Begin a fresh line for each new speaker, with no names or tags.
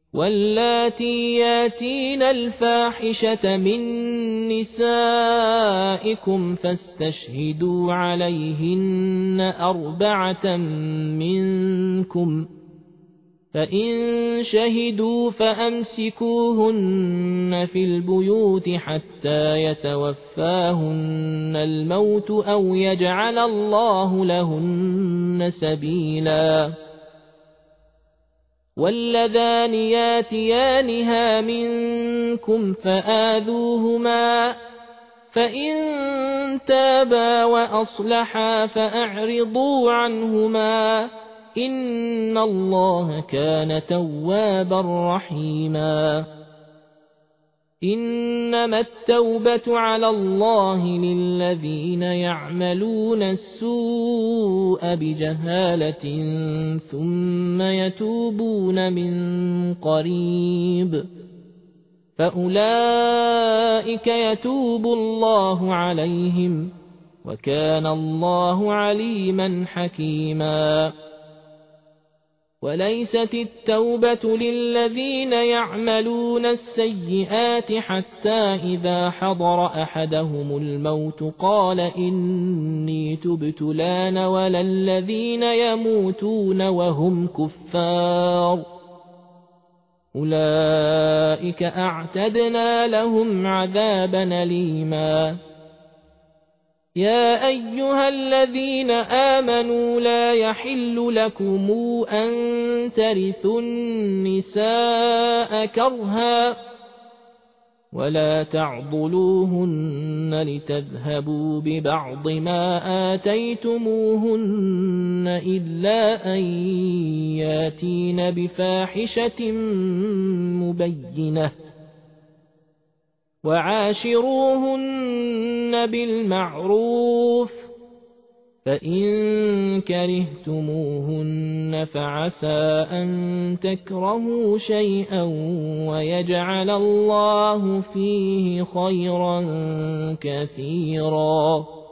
واللاتي ياتين الفاحشة من نسائكم فاستشهدوا عليهن 4 منكم، فإن شهدوا فأمسكوهن في البيوت حتى يتوفاهن الموت أو يجعل الله لهن سبيلا. واللذان ياتيانها منكم فآذوهما، فإن تابا وأصلحا فأعرضوا عنهما، إن الله كان توابا رحيما. إنما التوبة على الله للذين يعملون السوء بجهالة ثم يتوبون من قريب فأولئك يتوب الله عليهم، وكان الله عليما حكيما. وليست التوبة للذين يعملون السيئات حتى إذا حضر أحدهم الموت قال إني تبت الآن، ولا الذين يموتون وهم كفار، أولئك أعتدنا لهم عذابا أليما. يا أيها الذين آمنوا لا يحل لكم أن ترثوا النساء كرها ولا تعضلوهن لتذهبوا ببعض ما آتيتموهن إلا أن ياتين بفاحشة مبينة، وعاشروهن بالمعروف، فإن كرهتموهن فعسى أن تكرهوا شيئا ويجعل الله فيه خيرا كثيرا.